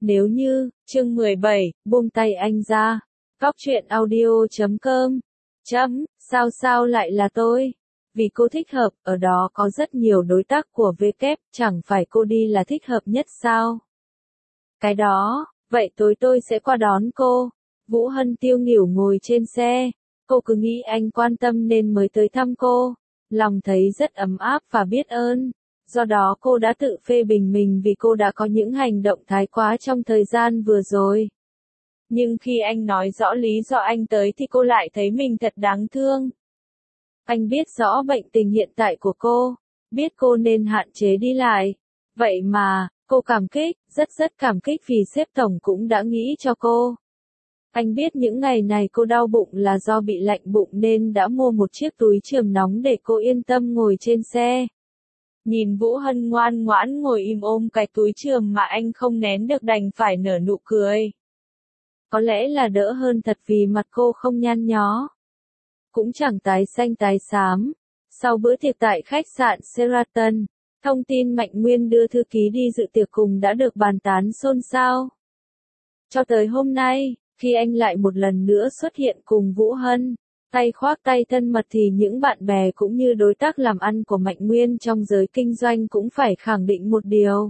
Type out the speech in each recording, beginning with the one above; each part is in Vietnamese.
Nếu như, chương 17, buông tay anh ra. Góc truyện audio.com. Sao lại là tôi? Vì cô thích hợp, ở đó có rất nhiều đối tác của V kép, chẳng phải cô đi là thích hợp nhất sao? Cái đó, vậy tối tôi sẽ qua đón cô. Vũ Hân tiêu nghỉu ngồi trên xe. Cô cứ nghĩ anh quan tâm nên mới tới thăm cô. Lòng thấy rất ấm áp và biết ơn. Do đó cô đã tự phê bình mình vì cô đã có những hành động thái quá trong thời gian vừa rồi. Nhưng khi anh nói rõ lý do anh tới thì cô lại thấy mình thật đáng thương. Anh biết rõ bệnh tình hiện tại của cô, biết cô nên hạn chế đi lại. Vậy mà, cô cảm kích, rất cảm kích vì sếp tổng cũng đã nghĩ cho cô. Anh biết những ngày này cô đau bụng là do bị lạnh bụng nên đã mua một chiếc túi chườm nóng để cô yên tâm ngồi trên xe. Nhìn Vũ Hân ngoan ngoãn ngồi im ôm cái túi chườm mà anh không nén được đành phải nở nụ cười. Có lẽ là đỡ hơn thật vì mặt cô không nhăn nhó. Cũng chẳng tái xanh tái xám. Sau bữa tiệc tại khách sạn Sheraton, thông tin Mạnh Nguyên đưa thư ký đi dự tiệc cùng đã được bàn tán xôn xao. Cho tới hôm nay, khi anh lại một lần nữa xuất hiện cùng Vũ Hân, tay khoác tay thân mật thì những bạn bè cũng như đối tác làm ăn của Mạnh Nguyên trong giới kinh doanh cũng phải khẳng định một điều.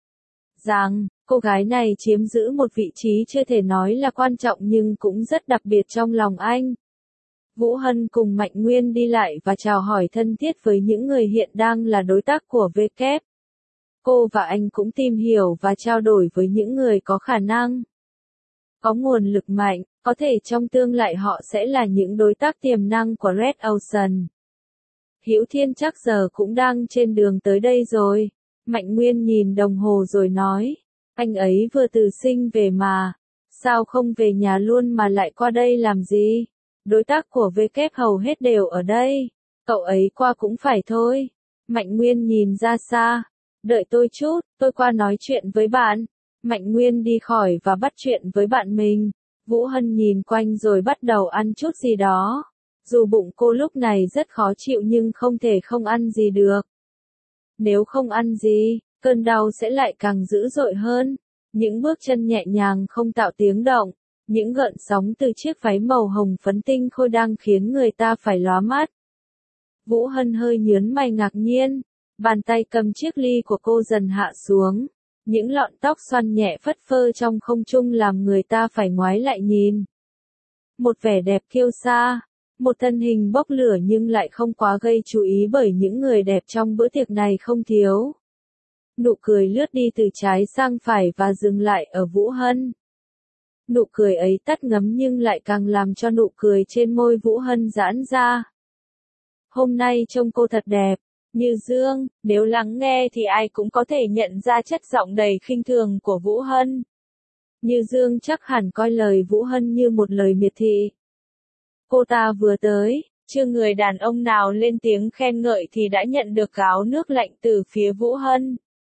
Rằng, cô gái này chiếm giữ một vị trí chưa thể nói là quan trọng nhưng cũng rất đặc biệt trong lòng anh. Vũ Hân cùng Mạnh Nguyên đi lại và chào hỏi thân thiết với những người hiện đang là đối tác của V kép. Cô và anh cũng tìm hiểu và trao đổi với những người có khả năng, có nguồn lực mạnh, có thể trong tương lai họ sẽ là những đối tác tiềm năng của Red Ocean. Hữu Thiên chắc giờ cũng đang trên đường tới đây rồi. Mạnh Nguyên nhìn đồng hồ rồi nói, anh ấy vừa từ Sinh về mà, sao không về nhà luôn mà lại qua đây làm gì? Đối tác của V kép hầu hết đều ở đây, cậu ấy qua cũng phải thôi. Mạnh Nguyên nhìn ra xa, đợi tôi chút, tôi qua nói chuyện với bạn. Mạnh Nguyên đi khỏi và bắt chuyện với bạn mình. Vũ Hân nhìn quanh rồi bắt đầu ăn chút gì đó. Dù bụng cô lúc này rất khó chịu nhưng không thể không ăn gì được. Nếu không ăn gì, cơn đau sẽ lại càng dữ dội hơn. Những bước chân nhẹ nhàng không tạo tiếng động. Những gợn sóng từ chiếc váy màu hồng phấn tinh khôi đang khiến người ta phải lóa mắt. Vũ Hân hơi nhướng mày ngạc nhiên. Bàn tay cầm chiếc ly của cô dần hạ xuống. Những lọn tóc xoăn nhẹ phất phơ trong không trung làm người ta phải ngoái lại nhìn. Một vẻ đẹp kiêu sa, một thân hình bốc lửa nhưng lại không quá gây chú ý bởi những người đẹp trong bữa tiệc này không thiếu. Nụ cười lướt đi từ trái sang phải và dừng lại ở Vũ Hân. Nụ cười ấy tắt ngấm nhưng lại càng làm cho nụ cười trên môi Vũ Hân giãn ra. Hôm nay trông cô thật đẹp. Như Dương, nếu lắng nghe thì ai cũng có thể nhận ra chất giọng đầy khinh thường của Vũ Hân. Như Dương chắc hẳn coi lời Vũ Hân như một lời miệt thị. Cô ta vừa tới, chưa người đàn ông nào lên tiếng khen ngợi thì đã nhận được gáo nước lạnh từ phía Vũ Hân.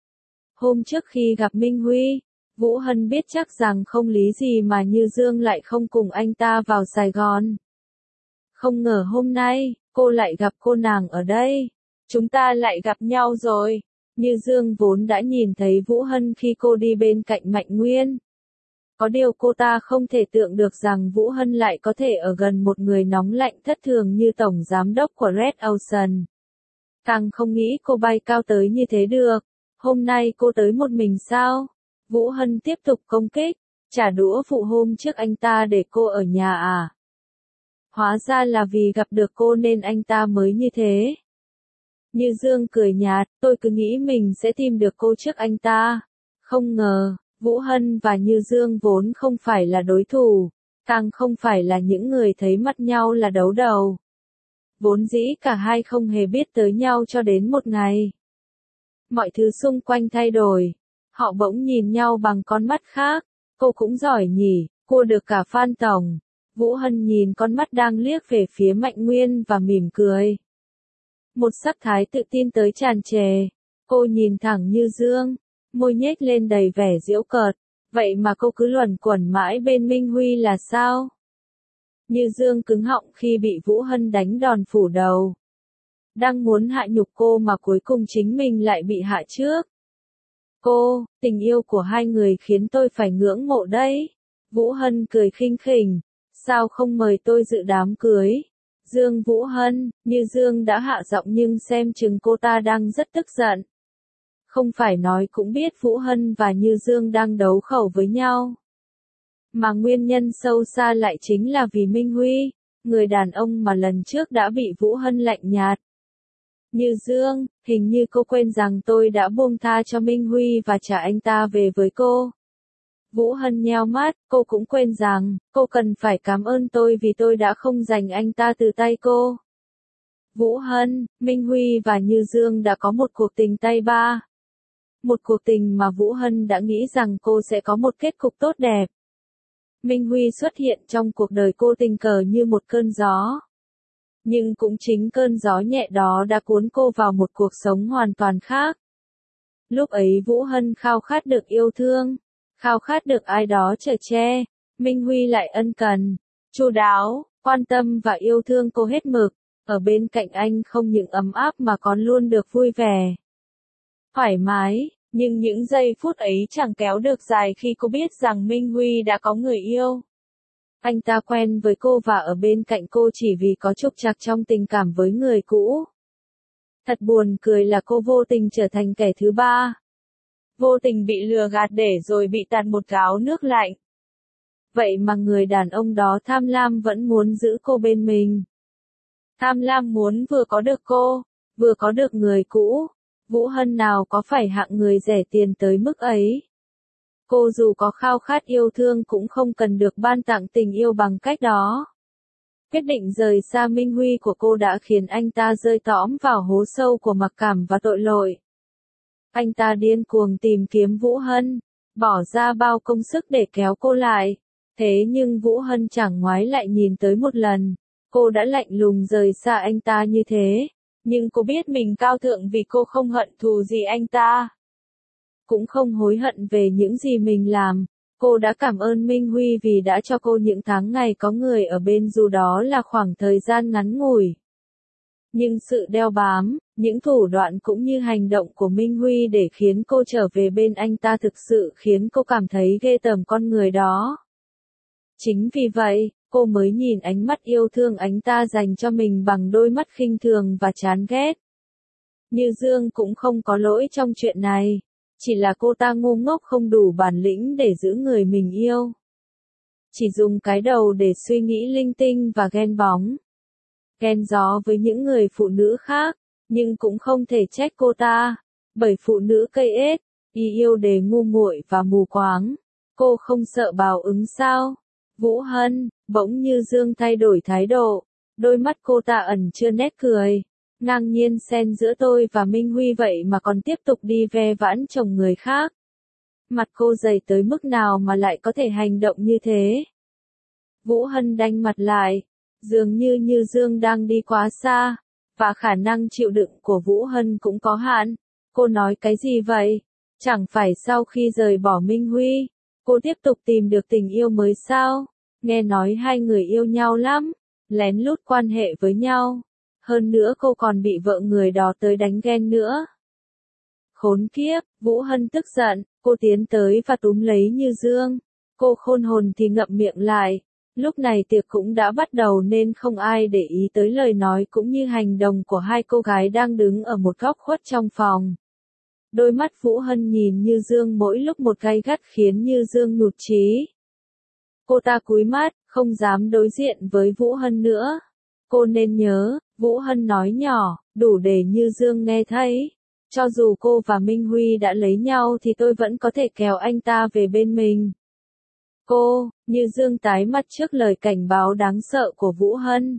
Hôm trước khi gặp Minh Huy, Vũ Hân biết chắc rằng không lý gì mà Như Dương lại không cùng anh ta vào Sài Gòn. Không ngờ hôm nay, cô lại gặp cô nàng ở đây. Chúng ta lại gặp nhau rồi. Như Dương vốn đã nhìn thấy Vũ Hân khi cô đi bên cạnh Mạnh Nguyên. Có điều cô ta không thể tưởng được rằng Vũ Hân lại có thể ở gần một người nóng lạnh thất thường như tổng giám đốc của Red Ocean. Càng không nghĩ cô bay cao tới như thế được. Hôm nay cô tới một mình sao? Vũ Hân tiếp tục công kích, trả đũa vụ hôm trước anh ta để cô ở nhà à? Hóa ra là vì gặp được cô nên anh ta mới như thế. Như Dương cười nhạt, tôi cứ nghĩ mình sẽ tìm được cô trước anh ta. Không ngờ, Vũ Hân và Như Dương vốn không phải là đối thủ, càng không phải là những người thấy mặt nhau là đấu đầu. Vốn dĩ cả hai không hề biết tới nhau cho đến một ngày. Mọi thứ xung quanh thay đổi, họ bỗng nhìn nhau bằng con mắt khác, cô cũng giỏi nhỉ, cua được cả Phan Tổng. Vũ Hân nhìn con mắt đang liếc về phía Mạnh Nguyên và mỉm cười. Một sắc thái tự tin tới tràn trề. Cô nhìn thẳng Như Dương, môi nhếch lên đầy vẻ giễu cợt. Vậy mà cô cứ luẩn quẩn mãi bên Minh Huy là sao? Như Dương cứng họng khi bị Vũ Hân đánh đòn phủ đầu. Đang muốn hạ nhục cô mà cuối cùng chính mình lại bị hạ trước. Cô, tình yêu của hai người khiến tôi phải ngưỡng mộ đấy. Vũ Hân cười khinh khỉnh. Sao không mời tôi dự đám cưới? Dương Vũ Hân, Như Dương đã hạ giọng nhưng xem chừng cô ta đang rất tức giận. Không phải nói cũng biết Vũ Hân và Như Dương đang đấu khẩu với nhau. Mà nguyên nhân sâu xa lại chính là vì Minh Huy, người đàn ông mà lần trước đã bị Vũ Hân lạnh nhạt. Như Dương, hình như cô quên rằng tôi đã buông tha cho Minh Huy và trả anh ta về với cô. Vũ Hân nheo mắt, cô cũng quên rằng, cô cần phải cảm ơn tôi vì tôi đã không giành anh ta từ tay cô. Vũ Hân, Minh Huy và Như Dương đã có một cuộc tình tay ba. Một cuộc tình mà Vũ Hân đã nghĩ rằng cô sẽ có một kết cục tốt đẹp. Minh Huy xuất hiện trong cuộc đời cô tình cờ như một cơn gió. Nhưng cũng chính cơn gió nhẹ đó đã cuốn cô vào một cuộc sống hoàn toàn khác. Lúc ấy Vũ Hân khao khát được yêu thương, khao khát được ai đó chở che. Minh Huy lại ân cần, chu đáo, quan tâm và yêu thương cô hết mực. Ở bên cạnh anh không những ấm áp mà còn luôn được vui vẻ, thoải mái. Nhưng những giây phút ấy chẳng kéo được dài khi cô biết rằng Minh Huy đã có người yêu. Anh ta quen với cô và ở bên cạnh cô chỉ vì có trục trặc trong tình cảm với người cũ. Thật buồn cười là cô vô tình trở thành kẻ thứ ba. Vô tình bị lừa gạt để rồi bị tạt một gáo nước lạnh. Vậy mà người đàn ông đó tham lam vẫn muốn giữ cô bên mình. Tham lam muốn vừa có được cô, vừa có được người cũ. Vũ Hân nào có phải hạng người rẻ tiền tới mức ấy. Cô dù có khao khát yêu thương cũng không cần được ban tặng tình yêu bằng cách đó. Quyết định rời xa Minh Huy của cô đã khiến anh ta rơi tõm vào hố sâu của mặc cảm và tội lỗi. Anh ta điên cuồng tìm kiếm Vũ Hân, bỏ ra bao công sức để kéo cô lại. Thế nhưng Vũ Hân chẳng ngoái lại nhìn tới một lần. Cô đã lạnh lùng rời xa anh ta như thế. Nhưng cô biết mình cao thượng vì cô không hận thù gì anh ta. Cũng không hối hận về những gì mình làm. Cô đã cảm ơn Minh Huy vì đã cho cô những tháng ngày có người ở bên dù đó là khoảng thời gian ngắn ngủi. Nhưng sự đeo bám, những thủ đoạn cũng như hành động của Minh Huy để khiến cô trở về bên anh ta thực sự khiến cô cảm thấy ghê tởm con người đó. Chính vì vậy, cô mới nhìn ánh mắt yêu thương anh ta dành cho mình bằng đôi mắt khinh thường và chán ghét. Như Dương cũng không có lỗi trong chuyện này. Chỉ là cô ta ngu ngốc không đủ bản lĩnh để giữ người mình yêu. Chỉ dùng cái đầu để suy nghĩ linh tinh và ghen bóng. Ghen gió với những người phụ nữ khác, nhưng cũng không thể trách cô ta. Bởi phụ nữ cây ếch, yêu để ngu muội và mù quáng. Cô không sợ báo ứng sao? Vũ Hân, bỗng Như Dương thay đổi thái độ. Đôi mắt cô ta ẩn chứa nét cười. Ngang nhiên xen giữa tôi và Minh Huy vậy mà còn tiếp tục đi ve vãn chồng người khác. Mặt cô dày tới mức nào mà lại có thể hành động như thế? Vũ Hân đanh mặt lại. Dường như Như Dương đang đi quá xa. Và khả năng chịu đựng của Vũ Hân cũng có hạn. Cô nói cái gì vậy? Chẳng phải sau khi rời bỏ Minh Huy, cô tiếp tục tìm được tình yêu mới sao? Nghe nói hai người yêu nhau lắm, lén lút quan hệ với nhau. Hơn nữa cô còn bị vợ người đó tới đánh ghen nữa. Khốn kiếp, Vũ Hân tức giận, cô tiến tới và túm lấy Như Dương. Cô khôn hồn thì ngậm miệng lại. Lúc này tiệc cũng đã bắt đầu nên không ai để ý tới lời nói cũng như hành động của hai cô gái đang đứng ở một góc khuất trong phòng. Đôi mắt Vũ Hân nhìn Như Dương mỗi lúc một gay gắt khiến Như Dương nhụt chí. Cô ta cúi mắt, không dám đối diện với Vũ Hân nữa. Cô nên nhớ, Vũ Hân nói nhỏ, đủ để Như Dương nghe thấy. Cho dù cô và Minh Huy đã lấy nhau thì tôi vẫn có thể kéo anh ta về bên mình. Cô, Như Dương tái mặt trước lời cảnh báo đáng sợ của Vũ Hân.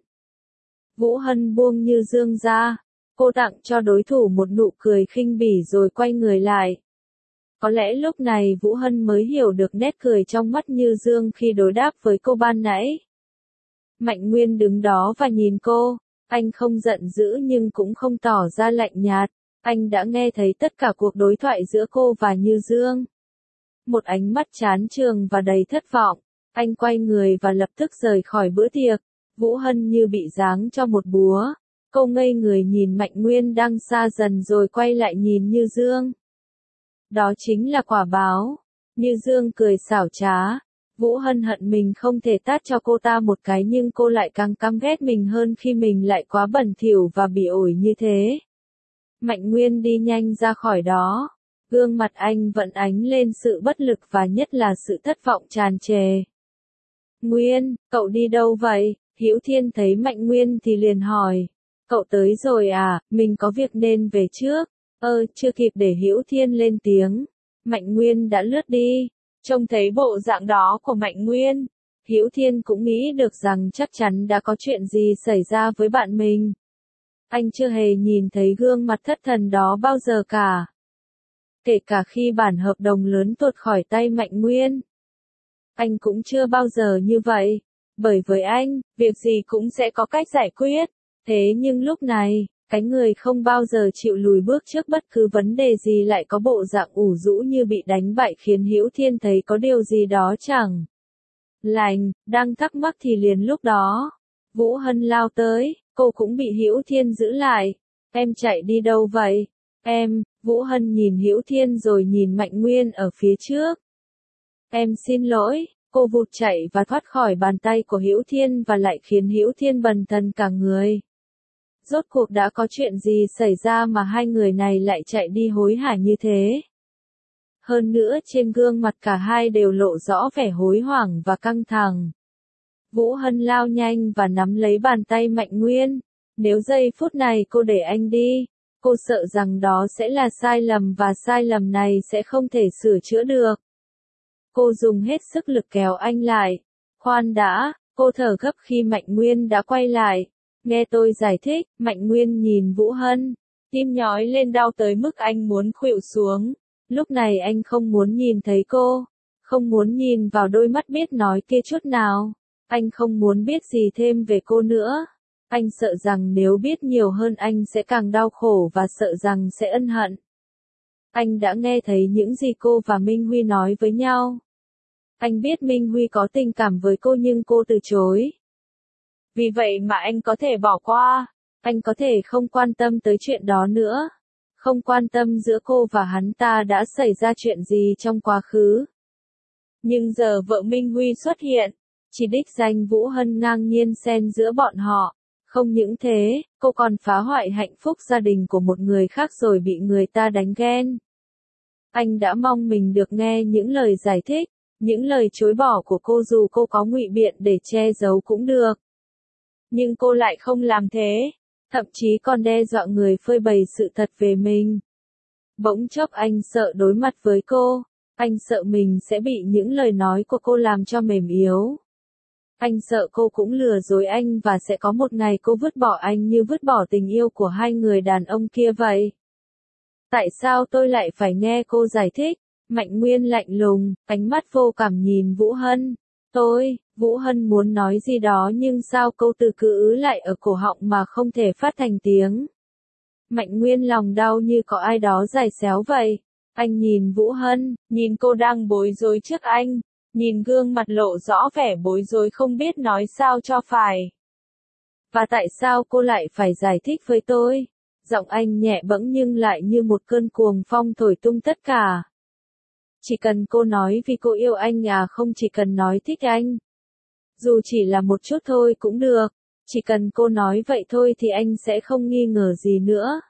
Vũ Hân buông Như Dương ra. Cô tặng cho đối thủ một nụ cười khinh bỉ rồi quay người lại. Có lẽ lúc này Vũ Hân mới hiểu được nét cười trong mắt Như Dương khi đối đáp với cô ban nãy. Mạnh Nguyên đứng đó và nhìn cô. Anh không giận dữ nhưng cũng không tỏ ra lạnh nhạt. Anh đã nghe thấy tất cả cuộc đối thoại giữa cô và Như Dương. Một ánh mắt chán chường và đầy thất vọng. Anh quay người và lập tức rời khỏi bữa tiệc. Vũ Hân như bị giáng cho một búa. Cô ngây người nhìn Mạnh Nguyên đang xa dần rồi quay lại nhìn Như Dương. Đó chính là quả báo. Như Dương cười xảo trá. Vũ Hân hận mình không thể tát cho cô ta một cái nhưng cô lại càng căm ghét mình hơn khi mình lại quá bẩn thỉu và bị ổi như thế. Mạnh Nguyên đi nhanh ra khỏi đó. Gương mặt anh vẫn ánh lên sự bất lực và nhất là sự thất vọng tràn trề. Nguyên, cậu đi đâu vậy? Hữu Thiên thấy Mạnh Nguyên thì liền hỏi. Cậu tới rồi à, mình có việc nên về trước. Chưa kịp để Hữu Thiên lên tiếng. Mạnh Nguyên đã lướt đi. Trông thấy bộ dạng đó của Mạnh Nguyên, Hữu Thiên cũng nghĩ được rằng chắc chắn đã có chuyện gì xảy ra với bạn mình. Anh chưa hề nhìn thấy gương mặt thất thần đó bao giờ cả. Kể cả khi bản hợp đồng lớn tuột khỏi tay Mạnh Nguyên. Anh cũng chưa bao giờ như vậy. Bởi với anh, việc gì cũng sẽ có cách giải quyết. Thế nhưng lúc này, cái người không bao giờ chịu lùi bước trước bất cứ vấn đề gì lại có bộ dạng ủ rũ như bị đánh bại khiến Hữu Thiên thấy có điều gì đó chẳng lành. Đang thắc mắc thì liền lúc đó, Vũ Hân lao tới, cô cũng bị Hữu Thiên giữ lại. Em chạy đi đâu vậy? Vũ Hân nhìn Hữu Thiên rồi nhìn Mạnh Nguyên ở phía trước. Em xin lỗi, cô vụt chạy và thoát khỏi bàn tay của Hữu Thiên và lại khiến Hữu Thiên bần thần cả người. Rốt cuộc đã có chuyện gì xảy ra mà hai người này lại chạy đi hối hả như thế? Hơn nữa trên gương mặt cả hai đều lộ rõ vẻ hối hoảng và căng thẳng. Vũ Hân lao nhanh và nắm lấy bàn tay Mạnh Nguyên. Nếu giây phút này cô để anh đi, cô sợ rằng đó sẽ là sai lầm và sai lầm này sẽ không thể sửa chữa được. Cô dùng hết sức lực kéo anh lại. Khoan đã, cô thở gấp khi Mạnh Nguyên đã quay lại. Nghe tôi giải thích, Mạnh Nguyên nhìn Vũ Hân. Tim nhói lên đau tới mức anh muốn khuỵu xuống. Lúc này anh không muốn nhìn thấy cô. Không muốn nhìn vào đôi mắt biết nói kia chút nào. Anh không muốn biết gì thêm về cô nữa. Anh sợ rằng nếu biết nhiều hơn anh sẽ càng đau khổ và sợ rằng sẽ ân hận. Anh đã nghe thấy những gì cô và Minh Huy nói với nhau. Anh biết Minh Huy có tình cảm với cô nhưng cô từ chối. Vì vậy mà anh có thể bỏ qua. Anh có thể không quan tâm tới chuyện đó nữa. Không quan tâm giữa cô và hắn ta đã xảy ra chuyện gì trong quá khứ. Nhưng giờ vợ Minh Huy xuất hiện. Chỉ đích danh Vũ Hân ngang nhiên xen giữa bọn họ. Không những thế, cô còn phá hoại hạnh phúc gia đình của một người khác rồi bị người ta đánh ghen. Anh đã mong mình được nghe những lời giải thích, những lời chối bỏ của cô dù cô có ngụy biện để che giấu cũng được. Nhưng cô lại không làm thế, thậm chí còn đe dọa người phơi bày sự thật về mình. Bỗng chốc anh sợ đối mặt với cô, anh sợ mình sẽ bị những lời nói của cô làm cho mềm yếu. Anh sợ cô cũng lừa dối anh và sẽ có một ngày cô vứt bỏ anh như vứt bỏ tình yêu của hai người đàn ông kia vậy. Tại sao tôi lại phải nghe cô giải thích? Mạnh Nguyên lạnh lùng, ánh mắt vô cảm nhìn Vũ Hân. Vũ Hân muốn nói gì đó nhưng sao câu từ cứ ứ lại ở cổ họng mà không thể phát thành tiếng. Mạnh Nguyên lòng đau như có ai đó giày xéo vậy. Anh nhìn Vũ Hân, nhìn cô đang bối rối trước anh. Nhìn gương mặt lộ rõ vẻ bối rối không biết nói sao cho phải. Và tại sao cô lại phải giải thích với tôi? Giọng anh nhẹ bẫng nhưng lại như một cơn cuồng phong thổi tung tất cả. Chỉ cần cô nói vì cô yêu anh không chỉ cần nói thích anh. Dù chỉ là một chút thôi cũng được. Chỉ cần cô nói vậy thôi thì anh sẽ không nghi ngờ gì nữa.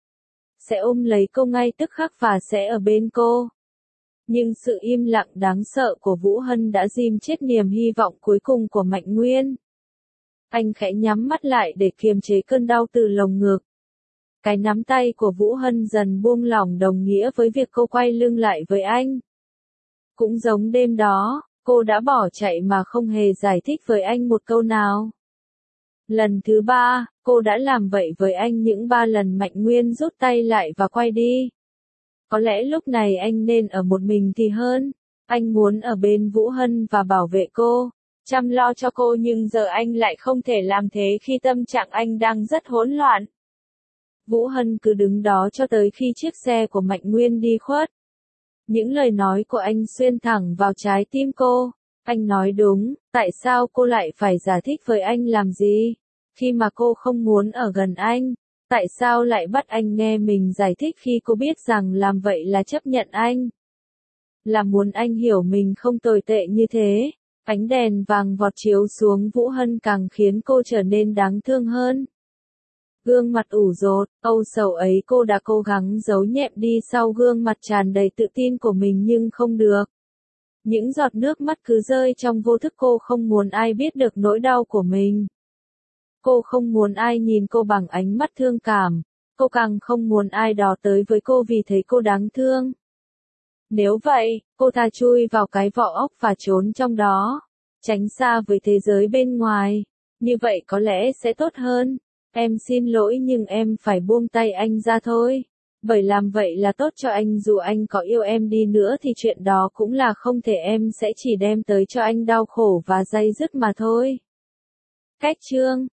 Sẽ ôm lấy cô ngay tức khắc và sẽ ở bên cô. Nhưng sự im lặng đáng sợ của Vũ Hân đã rim chết niềm hy vọng cuối cùng của Mạnh Nguyên. Anh khẽ nhắm mắt lại để kiềm chế cơn đau từ lồng ngực. Cái nắm tay của Vũ Hân dần buông lỏng đồng nghĩa với việc cô quay lưng lại với anh. Cũng giống đêm đó, cô đã bỏ chạy mà không hề giải thích với anh một câu nào. Lần thứ 3, cô đã làm vậy với anh những 3 lần Mạnh Nguyên rút tay lại và quay đi. Có lẽ lúc này anh nên ở một mình thì hơn. Anh muốn ở bên Vũ Hân và bảo vệ cô, chăm lo cho cô nhưng giờ anh lại không thể làm thế khi tâm trạng anh đang rất hỗn loạn. Vũ Hân cứ đứng đó cho tới khi chiếc xe của Mạnh Nguyên đi khuất. Những lời nói của anh xuyên thẳng vào trái tim cô. Anh nói đúng, tại sao cô lại phải giải thích với anh làm gì? Khi mà cô không muốn ở gần anh, Tại sao lại bắt anh nghe mình giải thích khi cô biết rằng làm vậy là chấp nhận anh? Là muốn anh hiểu mình không tồi tệ như thế. Ánh đèn vàng vọt chiếu xuống Vũ Hân càng khiến cô trở nên đáng thương hơn. Gương mặt ủ rột, âu sầu ấy cô đã cố gắng giấu nhẹm đi sau gương mặt tràn đầy tự tin của mình nhưng không được. Những giọt nước mắt cứ rơi trong vô thức, cô không muốn ai biết được nỗi đau của mình. Cô không muốn ai nhìn cô bằng ánh mắt thương cảm. Cô càng không muốn ai đó tới với cô vì thấy cô đáng thương. Nếu vậy, cô thà chui vào cái vỏ ốc và trốn trong đó. Tránh xa với thế giới bên ngoài. Như vậy có lẽ sẽ tốt hơn. Em xin lỗi nhưng em phải buông tay anh ra thôi. Bởi làm vậy là tốt cho anh, dù anh có yêu em đi nữa thì chuyện đó cũng là không thể, em sẽ chỉ đem tới cho anh đau khổ và day dứt mà thôi. Cách chương